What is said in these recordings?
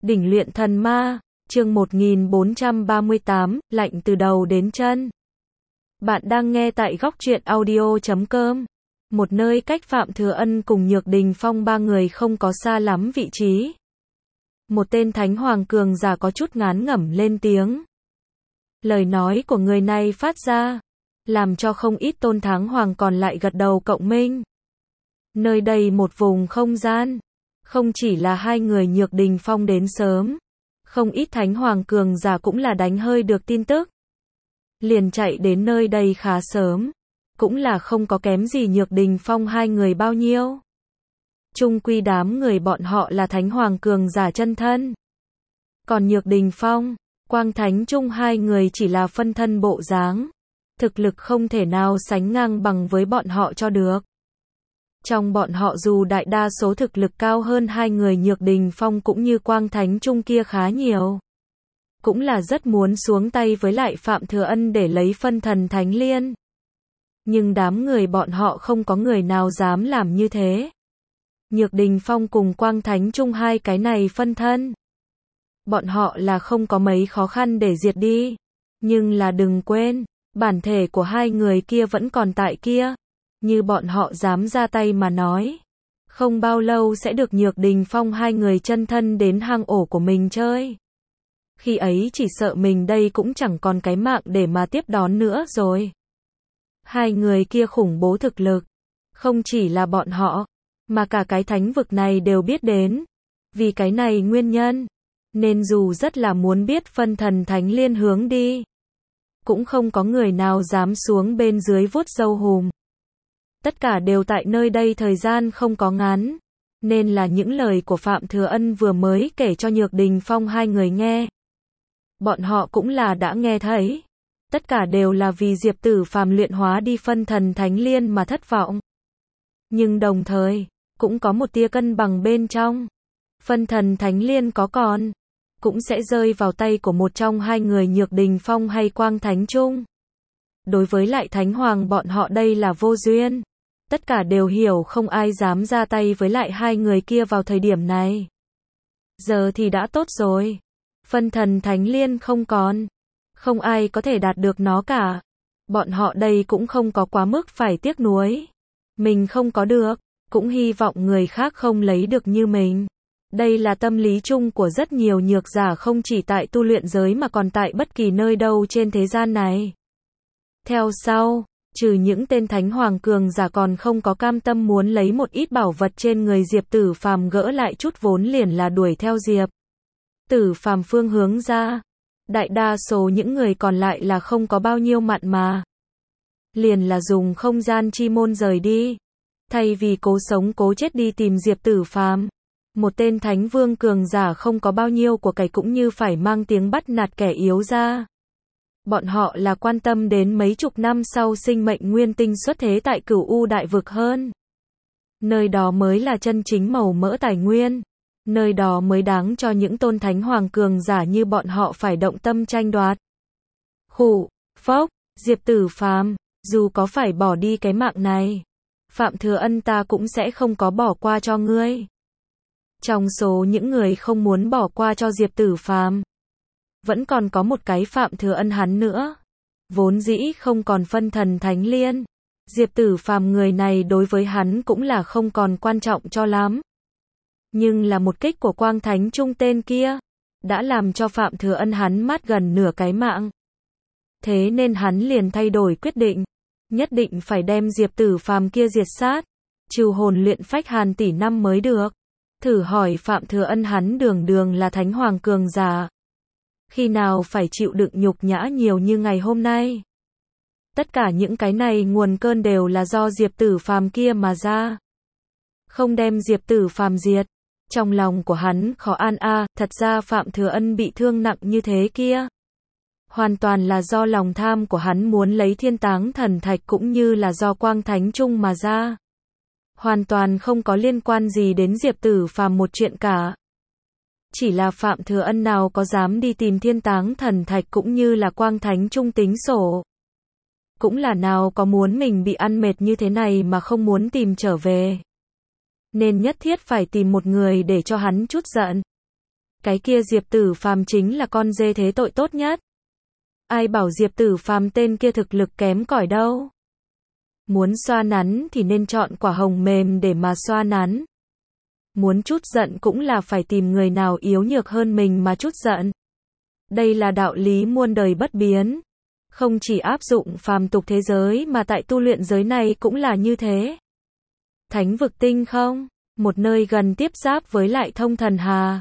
Đỉnh luyện thần ma, chương 1438, lạnh từ đầu đến chân. Bạn đang nghe tại góc truyện audio.com, một nơi cách Phạm Thừa Ân cùng Nhược Đình Phong ba người không có xa lắm vị trí. Một tên thánh hoàng cường giả có chút ngán ngẩm lên tiếng. Lời nói của người này phát ra, làm cho không ít tôn thắng hoàng còn lại gật đầu cộng minh. Nơi đây một vùng không gian, không chỉ là hai người Nhược Đình Phong đến sớm, không ít thánh hoàng cường giả cũng là đánh hơi được tin tức. Liền chạy đến nơi đây khá sớm, cũng là không có kém gì Nhược Đình Phong hai người bao nhiêu. Chung quy đám người bọn họ là thánh hoàng cường giả chân thân. Còn Nhược Đình Phong, Quang Thánh Trung hai người chỉ là phân thân bộ dáng, thực lực không thể nào sánh ngang bằng với bọn họ cho được. Trong bọn họ dù đại đa số thực lực cao hơn hai người Nhược Đình Phong cũng như Quang Thánh Trung kia khá nhiều. Cũng là rất muốn xuống tay với lại Phạm Thừa Ân để lấy phân thần thánh liên. Nhưng đám người bọn họ không có người nào dám làm như thế. Nhược Đình Phong cùng Quang Thánh Trung hai cái này phân thân. Bọn họ là không có mấy khó khăn để diệt đi. Nhưng là đừng quên, bản thể của hai người kia vẫn còn tại kia. Như bọn họ dám ra tay mà nói, không bao lâu sẽ được Nhược Đình Phong hai người chân thân đến hang ổ của mình chơi. Khi ấy chỉ sợ mình đây cũng chẳng còn cái mạng để mà tiếp đón nữa rồi. Hai người kia khủng bố thực lực, không chỉ là bọn họ, mà cả cái thánh vực này đều biết đến. Vì cái này nguyên nhân, nên dù rất là muốn biết phân thần thánh liên hướng đi, cũng không có người nào dám xuống bên dưới vuốt râu hùm. Tất cả đều tại nơi đây thời gian không có ngắn, nên là những lời của Phạm Thừa Ân vừa mới kể cho Nhược Đình Phong hai người nghe. Bọn họ cũng là đã nghe thấy. Tất cả đều là vì Diệp Tử Phàm luyện hóa đi phân thần thánh liên mà thất vọng. Nhưng đồng thời, cũng có một tia cân bằng bên trong. Phân thần thánh liên có còn, cũng sẽ rơi vào tay của một trong hai người Nhược Đình Phong hay Quang Thánh Trung. Đối với lại thánh hoàng bọn họ đây là vô duyên. Tất cả đều hiểu không ai dám ra tay với lại hai người kia vào thời điểm này. Giờ thì đã tốt rồi. Phân thần thánh liên không còn. Không ai có thể đạt được nó cả. Bọn họ đây cũng không có quá mức phải tiếc nuối. Mình không có được, cũng hy vọng người khác không lấy được như mình. Đây là tâm lý chung của rất nhiều nhược giả không chỉ tại tu luyện giới mà còn tại bất kỳ nơi đâu trên thế gian này. Theo sau, trừ những tên thánh hoàng cường giả còn không có cam tâm muốn lấy một ít bảo vật trên người Diệp Tử Phàm gỡ lại chút vốn liền là đuổi theo Diệp Tử Phàm phương hướng ra. Đại đa số những người còn lại là không có bao nhiêu mặn mà. Liền là dùng không gian chi môn rời đi. Thay vì cố sống cố chết đi tìm Diệp Tử Phàm. Một tên thánh vương cường giả không có bao nhiêu của cải cũng như phải mang tiếng bắt nạt kẻ yếu ra. Bọn họ là quan tâm đến mấy chục năm sau sinh mệnh nguyên tinh xuất thế tại Cửu U đại vực hơn. Nơi đó mới là chân chính màu mỡ tài nguyên. Nơi đó mới đáng cho những tôn thánh hoàng cường giả như bọn họ phải động tâm tranh đoạt. Khụ, phốc, Diệp Tử Phàm, dù có phải bỏ đi cái mạng này, Phạm Thừa Ân ta cũng sẽ không có bỏ qua cho ngươi. Trong số những người không muốn bỏ qua cho Diệp Tử Phàm, vẫn còn có một cái Phạm Thừa Ân hắn nữa. Vốn dĩ không còn phân thần thánh liên, Diệp Tử Phàm người này đối với hắn cũng là không còn quan trọng cho lắm. Nhưng là một kích của Quang Thánh Trung tên kia, đã làm cho Phạm Thừa Ân hắn mất gần nửa cái mạng. Thế nên hắn liền thay đổi quyết định, nhất định phải đem Diệp Tử Phàm kia diệt sát, trừ hồn luyện phách Hàn tỷ năm mới được. Thử hỏi Phạm Thừa Ân hắn đường đường là thánh hoàng cường giả, khi nào phải chịu đựng nhục nhã nhiều như ngày hôm nay. Tất cả những cái này nguồn cơn đều là do Diệp Tử Phàm kia mà ra. Không đem Diệp Tử Phàm diệt, trong lòng của hắn khó an a. Thật ra Phạm Thừa Ân bị thương nặng như thế kia, hoàn toàn là do lòng tham của hắn muốn lấy Thiên Táng Thần Thạch cũng như là do Quang Thánh Trung mà ra. Hoàn toàn không có liên quan gì đến Diệp Tử Phàm một chuyện cả. Chỉ là Phạm Thừa Ân nào có dám đi tìm Thiên Táng Thần Thạch cũng như là Quang Thánh Trung tính sổ. Cũng là nào có muốn mình bị ăn mệt như thế này mà không muốn tìm trở về. Nên nhất thiết phải tìm một người để cho hắn chút giận. Cái kia Diệp Tử Phàm chính là con dê thế tội tốt nhất. Ai bảo Diệp Tử Phàm tên kia thực lực kém cỏi đâu. Muốn xoa nắn thì nên chọn quả hồng mềm để mà xoa nắn. Muốn chút giận cũng là phải tìm người nào yếu nhược hơn mình mà chút giận. Đây là đạo lý muôn đời bất biến. Không chỉ áp dụng phàm tục thế giới mà tại tu luyện giới này cũng là như thế. Thánh vực tinh không, một nơi gần tiếp giáp với lại Thông Thần Hà.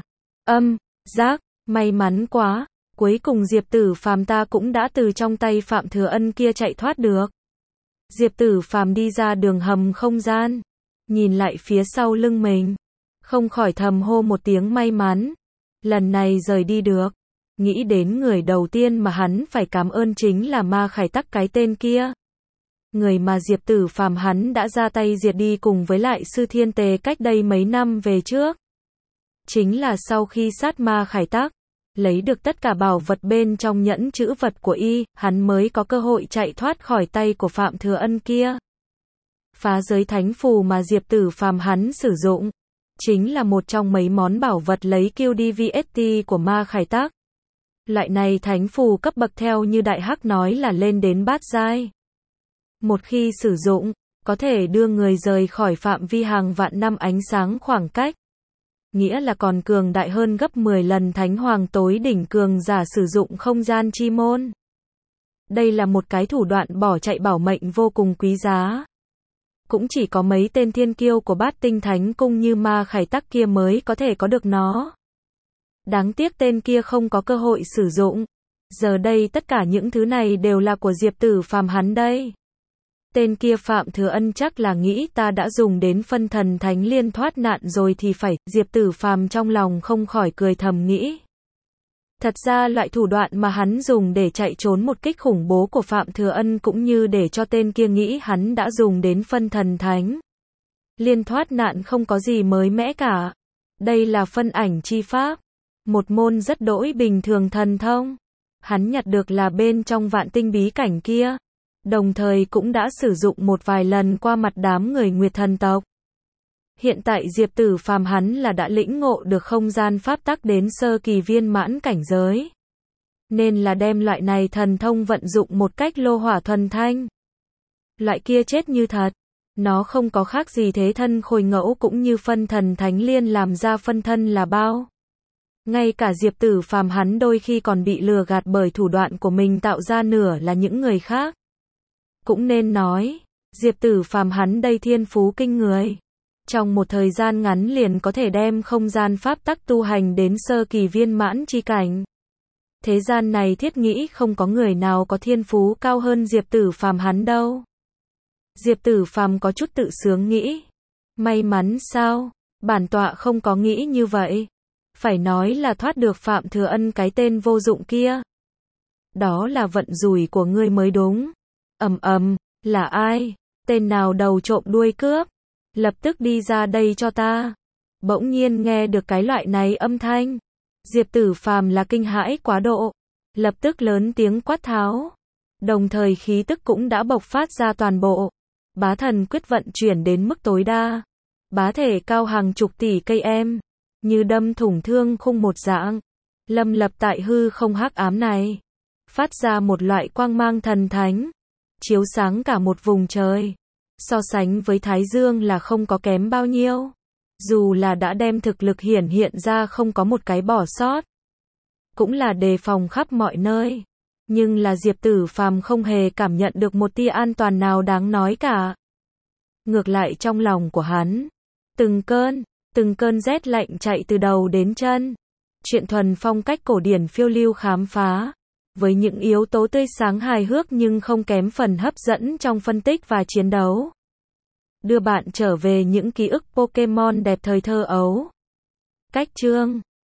Giác, may mắn quá, cuối cùng Diệp Tử Phàm ta cũng đã từ trong tay Phạm Thừa Ân kia chạy thoát được. Diệp Tử Phàm đi ra đường hầm không gian, nhìn lại phía sau lưng mình, không khỏi thầm hô một tiếng may mắn. Lần này rời đi được. Nghĩ đến người đầu tiên mà hắn phải cảm ơn chính là Ma Khải Tắc cái tên kia. Người mà Diệp Tử Phàm hắn đã ra tay diệt đi cùng với lại Sư Thiên Tề cách đây mấy năm về trước. Chính là sau khi sát Ma Khải Tắc, lấy được tất cả bảo vật bên trong nhẫn chữ vật của y, hắn mới có cơ hội chạy thoát khỏi tay của Phạm Thừa Ân kia. Phá giới thánh phù mà Diệp Tử Phàm hắn sử dụng, chính là một trong mấy món bảo vật lấy QDVST của Ma Khải Tắc. Loại này thánh phù cấp bậc theo như Đại Hắc nói là lên đến bát giai. Một khi sử dụng, có thể đưa người rời khỏi phạm vi hàng vạn năm ánh sáng khoảng cách. Nghĩa là còn cường đại hơn gấp 10 lần Thánh Hoàng tối đỉnh cường giả sử dụng không gian chi môn. Đây là một cái thủ đoạn bỏ chạy bảo mệnh vô cùng quý giá. Cũng chỉ có mấy tên thiên kiêu của Bát Tinh Thánh Cung như Ma Khải Tắc kia mới có thể có được nó. Đáng tiếc tên kia không có cơ hội sử dụng. Giờ đây tất cả những thứ này đều là của Diệp Tử Phàm hắn đây. Tên kia Phạm Thừa Ân chắc là nghĩ ta đã dùng đến phân thần thánh liên thoát nạn rồi thì phải. Diệp Tử Phàm trong lòng không khỏi cười thầm nghĩ. Thật ra loại thủ đoạn mà hắn dùng để chạy trốn một kích khủng bố của Phạm Thừa Ân cũng như để cho tên kia nghĩ hắn đã dùng đến phân thần thánh liên thoát nạn không có gì mới mẻ cả. Đây là phân ảnh chi pháp. Một môn rất đỗi bình thường thần thông. Hắn nhặt được là bên trong vạn tinh bí cảnh kia. Đồng thời cũng đã sử dụng một vài lần qua mặt đám người Nguyệt thần tộc. Hiện tại Diệp Tử Phàm hắn là đã lĩnh ngộ được không gian pháp tắc đến sơ kỳ viên mãn cảnh giới. Nên là đem loại này thần thông vận dụng một cách lô hỏa thuần thanh. Loại kia chết như thật. Nó không có khác gì thế thân khôi ngẫu cũng như phân thần thánh liên làm ra phân thân là bao. Ngay cả Diệp Tử Phàm hắn đôi khi còn bị lừa gạt bởi thủ đoạn của mình tạo ra nửa là những người khác. Cũng nên nói, Diệp Tử Phàm hắn đây thiên phú kinh người. Trong một thời gian ngắn liền có thể đem không gian pháp tắc tu hành đến sơ kỳ viên mãn chi cảnh. Thế gian này thiết nghĩ không có người nào có thiên phú cao hơn Diệp Tử Phàm hắn đâu. Diệp Tử Phàm có chút tự sướng nghĩ. May mắn sao? Bản tọa không có nghĩ như vậy. Phải nói là thoát được Phạm Thừa Ân cái tên vô dụng kia. Đó là vận rủi của ngươi mới đúng. Là ai? Tên nào đầu trộm đuôi cướp? Lập tức đi ra đây cho ta. Bỗng nhiên nghe được cái loại này âm thanh. Diệp Tử Phàm là kinh hãi quá độ. Lập tức lớn tiếng quát tháo. Đồng thời khí tức cũng đã bộc phát ra toàn bộ. Bá thần quyết vận chuyển đến mức tối đa. Bá thể cao hàng chục tỷ cây em. Như đâm thủng thương khung một dạng. Lâm lập tại hư không hắc ám này. Phát ra một loại quang mang thần thánh. Chiếu sáng cả một vùng trời. So sánh với Thái Dương là không có kém bao nhiêu. Dù là đã đem thực lực hiển hiện ra không có một cái bỏ sót. Cũng là đề phòng khắp mọi nơi. Nhưng là Diệp Tử Phàm không hề cảm nhận được một tia an toàn nào đáng nói cả. Ngược lại trong lòng của hắn. Từng cơn rét lạnh chạy từ đầu đến chân. Chuyện thuần phong cách cổ điển phiêu lưu khám phá. Với những yếu tố tươi sáng hài hước nhưng không kém phần hấp dẫn trong phân tích và chiến đấu. Đưa bạn trở về những ký ức Pokemon đẹp thời thơ ấu. Cách chương